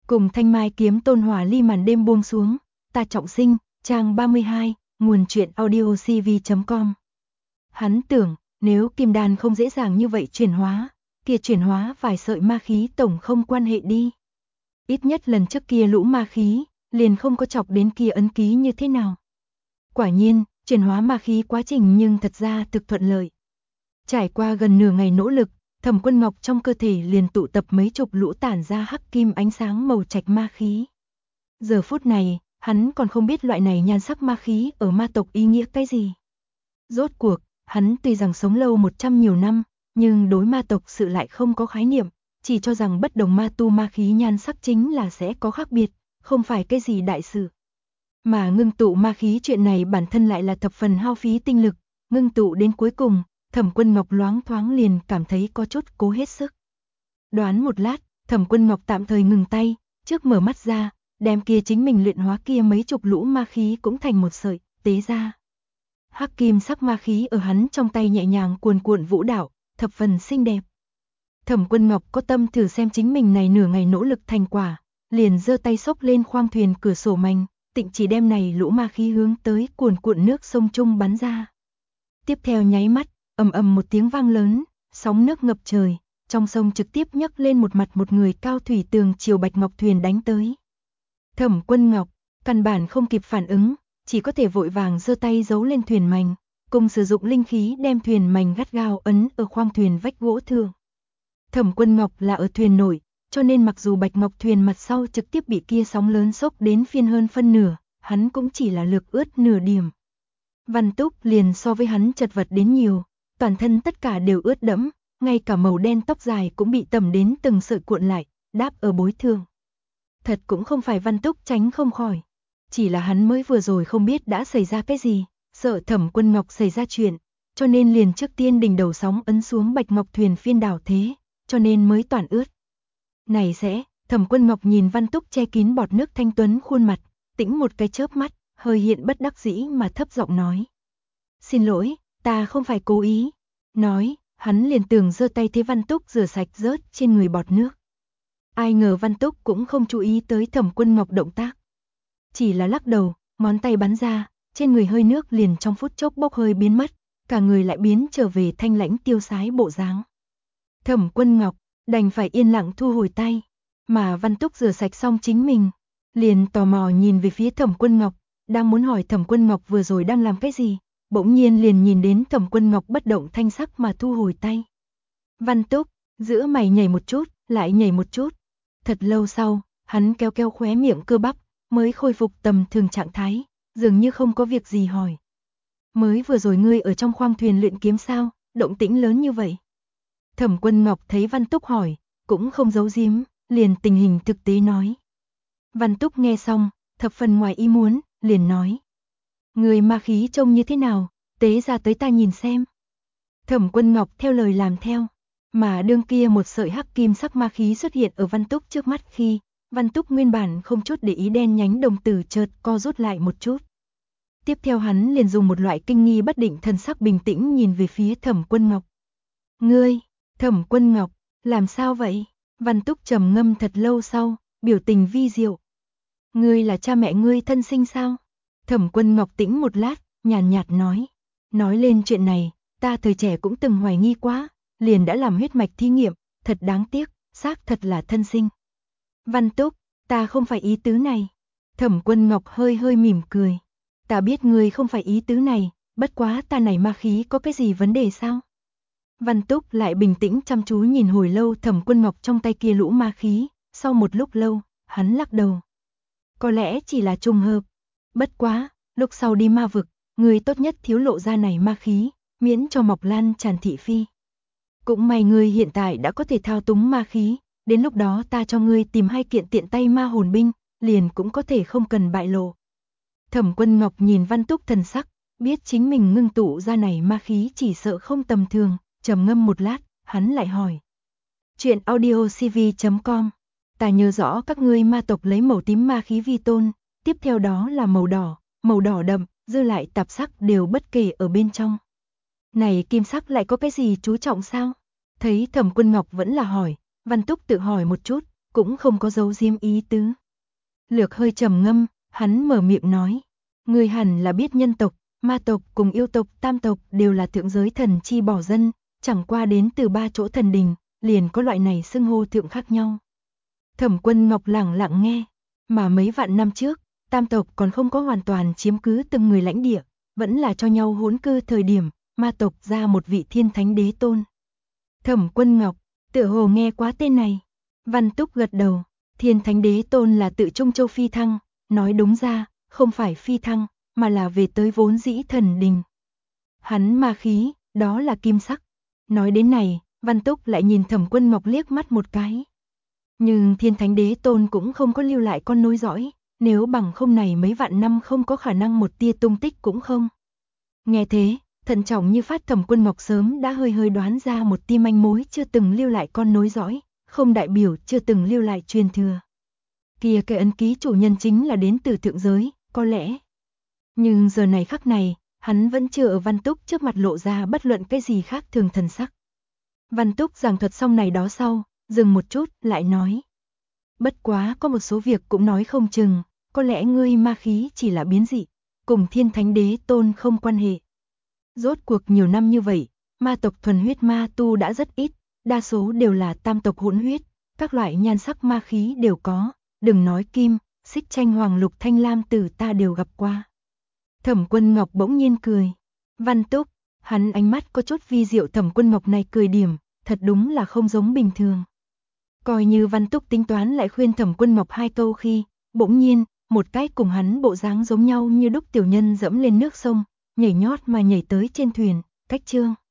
Cùng thanh mai kiếm tôn hỏa ly màn đêm buông xuống, ta trọng sinh, trang 32, nguồn truyện audio cv.com. Hắn tưởng, nếu kim đan không dễ dàng như vậy chuyển hóa, kia chuyển hóa vài sợi ma khí tổng không quan hệ đi. Ít nhất lần trước kia lũ ma khí, liền không có chọc đến kia ấn ký như thế nào. Quả nhiên, chuyển hóa ma khí quá trình nhưng thật ra thực thuận lợi. Trải qua gần nửa ngày nỗ lực, Thẩm Quân Ngọc trong cơ thể liền tụ tập mấy chục lũ tản ra hắc kim ánh sáng màu trạch ma khí. Giờ phút này, hắn còn không biết loại này nhan sắc ma khí ở ma tộc ý nghĩa cái gì. Rốt cuộc, hắn tuy rằng sống lâu 100 nhiều năm, nhưng đối ma tộc sự lại không có khái niệm, chỉ cho rằng bất đồng ma tu ma khí nhan sắc chính là sẽ có khác biệt, không phải cái gì đại sự. Mà ngưng tụ ma khí chuyện này bản thân lại là thập phần hao phí tinh lực, ngưng tụ đến cuối cùng, Thẩm Quân Ngọc loáng thoáng liền cảm thấy có chút cố hết sức. Đoán một lát, Thẩm Quân Ngọc tạm thời ngừng tay, trước mở mắt ra, đem kia chính mình luyện hóa kia mấy chục lũ ma khí cũng thành một sợi, tế ra. Hắc kim sắc ma khí ở hắn trong tay nhẹ nhàng cuồn cuộn vũ đảo, thập phần xinh đẹp. Thẩm Quân Ngọc có tâm thử xem chính mình này nửa ngày nỗ lực thành quả, liền giơ tay xốc lên khoang thuyền cửa sổ mành, tịnh chỉ đem này lũ ma khí hướng tới cuồn cuộn nước sông trung bắn ra. Tiếp theo nháy mắt, ầm ầm một tiếng vang lớn, sóng nước ngập trời, trong sông trực tiếp nhấc lên một mặt một người cao thủy tường chiều Bạch Ngọc thuyền đánh tới. Thẩm Quân Ngọc căn bản không kịp phản ứng, chỉ có thể vội vàng giơ tay giấu lên thuyền mành, cùng sử dụng linh khí đem thuyền mành gắt gao ấn ở khoang thuyền vách gỗ thượng. Thẩm Quân Ngọc là ở thuyền nổi, cho nên mặc dù Bạch Ngọc thuyền mặt sau trực tiếp bị kia sóng lớn xốc đến phiên hơn phân nửa, hắn cũng chỉ là lược ướt nửa điểm. Văn Túc liền so với hắn chật vật đến nhiều, toàn thân tất cả đều ướt đẫm, ngay cả màu đen tóc dài cũng bị tẩm đến từng sợi cuộn lại, đáp ở bối thương. Thật cũng không phải Văn Túc tránh không khỏi, chỉ là hắn mới vừa rồi không biết đã xảy ra cái gì, sợ Thẩm Quân Ngọc xảy ra chuyện, cho nên liền trước tiên đỉnh đầu sóng ấn xuống Bạch Ngọc thuyền phiên đảo thế, cho nên mới toàn ướt. Này sẽ, Thẩm Quân Ngọc nhìn Văn Túc che kín bọt nước thanh tuấn khuôn mặt, tĩnh một cái chớp mắt, hơi hiện bất đắc dĩ mà thấp giọng nói. Xin lỗi, ta không phải cố ý. Nói, hắn liền tưởng giơ tay thế Văn Túc rửa sạch rớt trên người bọt nước. Ai ngờ Văn Túc cũng không chú ý tới Thẩm Quân Ngọc động tác. Chỉ là lắc đầu, ngón tay bắn ra, trên người hơi nước liền trong phút chốc bốc hơi biến mất, cả người lại biến trở về thanh lãnh tiêu sái bộ dáng. Thẩm Quân Ngọc đành phải yên lặng thu hồi tay, mà Văn Túc rửa sạch xong chính mình, liền tò mò nhìn về phía Thẩm Quân Ngọc, đang muốn hỏi Thẩm Quân Ngọc vừa rồi đang làm cái gì, bỗng nhiên liền nhìn đến Thẩm Quân Ngọc bất động thanh sắc mà thu hồi tay. Văn Túc, giữa mày nhảy một chút, lại nhảy một chút. Thật lâu sau, hắn kéo kéo khóe miệng cơ bắp, mới khôi phục tầm thường trạng thái, dường như không có việc gì hỏi. Mới vừa rồi ngươi ở trong khoang thuyền luyện kiếm sao, động tĩnh lớn như vậy. Thẩm Quân Ngọc thấy Văn Túc hỏi, cũng không giấu giếm, liền tình hình thực tế nói. Văn Túc nghe xong, thập phần ngoài ý muốn, liền nói. Người ma khí trông như thế nào, tế ra tới ta nhìn xem. Thẩm Quân Ngọc theo lời làm theo, mà đương kia một sợi hắc kim sắc ma khí xuất hiện ở Văn Túc trước mắt khi, Văn Túc nguyên bản không chút để ý đen nhánh đồng tử chợt co rút lại một chút. Tiếp theo hắn liền dùng một loại kinh nghi bất định thần sắc bình tĩnh nhìn về phía Thẩm Quân Ngọc. Ngươi, Thẩm Quân Ngọc, làm sao vậy? Văn Túc trầm ngâm thật lâu sau, biểu tình vi diệu. Ngươi là cha mẹ ngươi thân sinh sao? Thẩm Quân Ngọc tĩnh một lát, nhàn nhạt nói. Nói lên chuyện này, ta thời trẻ cũng từng hoài nghi quá, liền đã làm huyết mạch thí nghiệm, thật đáng tiếc, xác thật là thân sinh. Văn Túc, ta không phải ý tứ này. Thẩm Quân Ngọc hơi hơi mỉm cười. Ta biết ngươi không phải ý tứ này, bất quá ta này ma khí có cái gì vấn đề sao? Văn Túc lại bình tĩnh chăm chú nhìn hồi lâu Thẩm Quân Ngọc trong tay kia lũ ma khí, sau một lúc lâu, hắn lắc đầu. Có lẽ chỉ là trùng hợp. Bất quá, lúc sau đi ma vực, ngươi tốt nhất thiếu lộ ra này ma khí, miễn cho mọc lan tràn thị phi. Cũng may ngươi hiện tại đã có thể thao túng ma khí, đến lúc đó ta cho ngươi tìm 2 kiện tiện tay ma hồn binh, liền cũng có thể không cần bại lộ. Thẩm Quân Ngọc nhìn Văn Túc thần sắc, biết chính mình ngưng tụ ra này ma khí chỉ sợ không tầm thường, trầm ngâm một lát, hắn lại hỏi. Chuyện audio cv.com. Ta nhớ rõ các ngươi ma tộc lấy màu tím ma khí vi tôn, tiếp theo đó là màu đỏ đậm, dư lại tạp sắc đều bất kể ở bên trong. Này kim sắc lại có cái gì chú trọng sao? Thấy Thẩm Quân Ngọc vẫn là hỏi, Văn Túc tự hỏi một chút, cũng không có giấu giếm ý tứ. Lược hơi trầm ngâm, hắn mở miệng nói, ngươi hẳn là biết nhân tộc, ma tộc cùng yêu tộc, tam tộc đều là thượng giới thần chi bỏ dân, chẳng qua đến từ 3 chỗ thần đình, liền có loại này xưng hô thượng khác nhau. Thẩm Quân Ngọc lẳng lặng nghe, mà mấy vạn năm trước, tam tộc còn không có hoàn toàn chiếm cứ từng người lãnh địa, vẫn là cho nhau hỗn cư thời điểm, ma tộc ra một vị thiên thánh đế tôn. Thẩm Quân Ngọc, tựa hồ nghe quá tên này. Văn Túc gật đầu, thiên thánh đế tôn là tự Trung Châu phi thăng, nói đúng ra, không phải phi thăng, mà là về tới vốn dĩ thần đình. Hắn ma khí, đó là kim sắc. Nói đến này, Văn Túc lại nhìn Thẩm Quân Ngọc liếc mắt một cái. Nhưng thiên thánh đế tôn cũng không có lưu lại con nối dõi, nếu bằng không này mấy vạn năm không có khả năng một tia tung tích cũng không. Nghe thế, thận trọng như phát Thẩm Quân Ngọc sớm đã hơi đoán ra một tia manh mối, chưa từng lưu lại con nối dõi, không đại biểu chưa từng lưu lại truyền thừa. Kia cái ấn ký chủ nhân chính là đến từ thượng giới, có lẽ. Nhưng giờ này khắc này, hắn vẫn chưa ở Văn Túc trước mặt lộ ra bất luận cái gì khác thường thần sắc. Văn Túc giảng thuật xong này đó sau, dừng một chút, lại nói. Bất quá có một số việc cũng nói không chừng, có lẽ ngươi ma khí chỉ là biến dị, cùng thiên thánh đế tôn không quan hệ. Rốt cuộc nhiều năm như vậy, ma tộc thuần huyết ma tu đã rất ít, đa số đều là tam tộc hỗn huyết, các loại nhan sắc ma khí đều có, đừng nói kim, xích tranh hoàng lục thanh lam tử ta đều gặp qua. Thẩm Quân Ngọc bỗng nhiên cười. Văn Túc, hắn ánh mắt có chút vi diệu, Thẩm Quân Ngọc này cười điểm, thật đúng là không giống bình thường. Coi như Văn Túc tính toán lại khuyên Thẩm Quân Ngọc 2 câu khi, bỗng nhiên, một cái cùng hắn bộ dáng giống nhau như đúc tiểu nhân dẫm lên nước sông, nhảy nhót mà nhảy tới trên thuyền, cách chương.